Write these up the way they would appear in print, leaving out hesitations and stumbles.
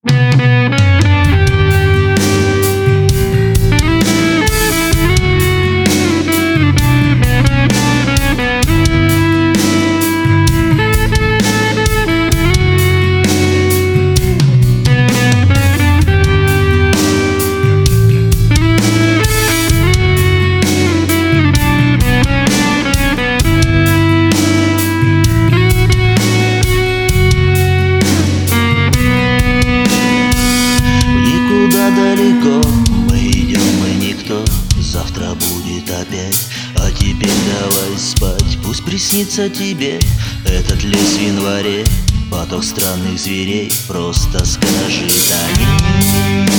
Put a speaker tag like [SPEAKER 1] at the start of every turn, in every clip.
[SPEAKER 1] Далеко мы идем, и никто завтра будет опять. А теперь давай спать, пусть приснится тебе этот лес в январе, поток странных зверей, просто скажет они.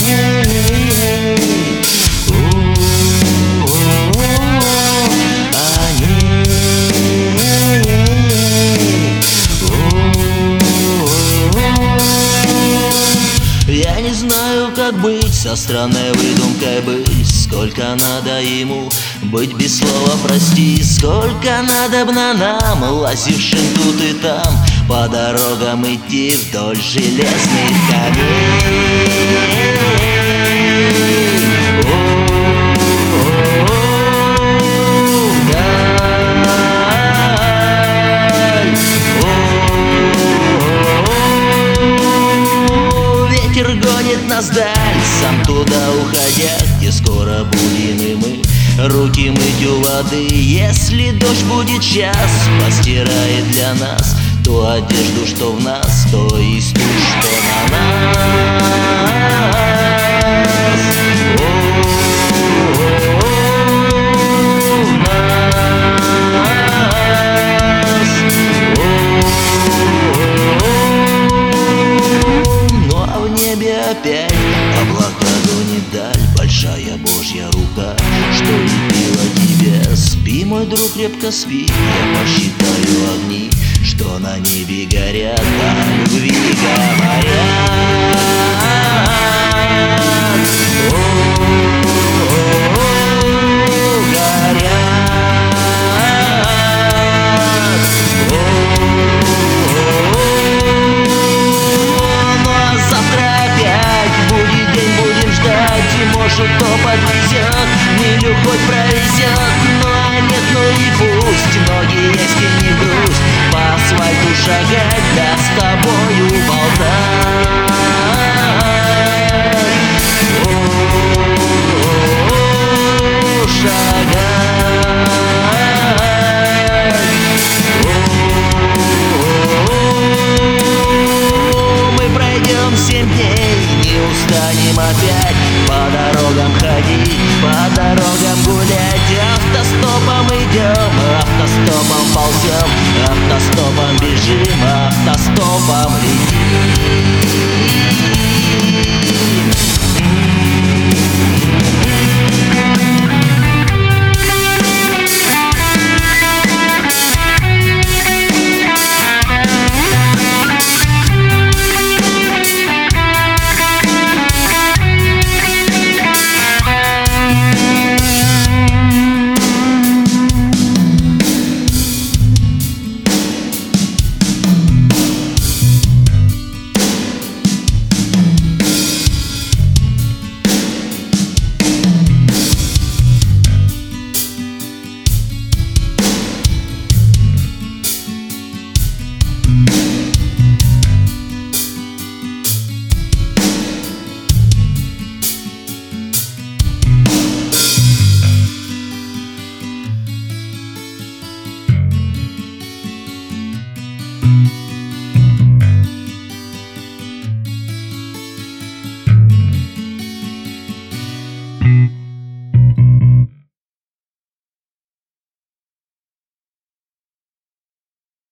[SPEAKER 1] Я не знаю, как быть, со странной выдумкой быть. Сколько надо ему быть без слова прости. Сколько надобно нам, лазившим тут и там, по дорогам идти вдоль железных камней. Ветер гонит нас вдаль, сам туда уходя, где скоро будем и мы руки мыть у воды. Если дождь будет час, постирает для нас ту одежду, что в нас, то есть ту, что на нас. Опять облака гонит даль, большая Божья рука, что лепила тебя. Спи, мой друг, крепко спи, я посчитаю огни, что на небе горят, о любви говорят. Может, то подвезет, милю хоть провезет. Ну а нет, ну и пусть, ноги есть и не грусть, по асфальту шагать, да с тобою болтать. Шагать. Мы пройдем 7 дней, не устанем опять по дорогам ходить, по дорогам гулять. Автостопом идем, автостопом ползем, автостопом бежим, автостопом летим.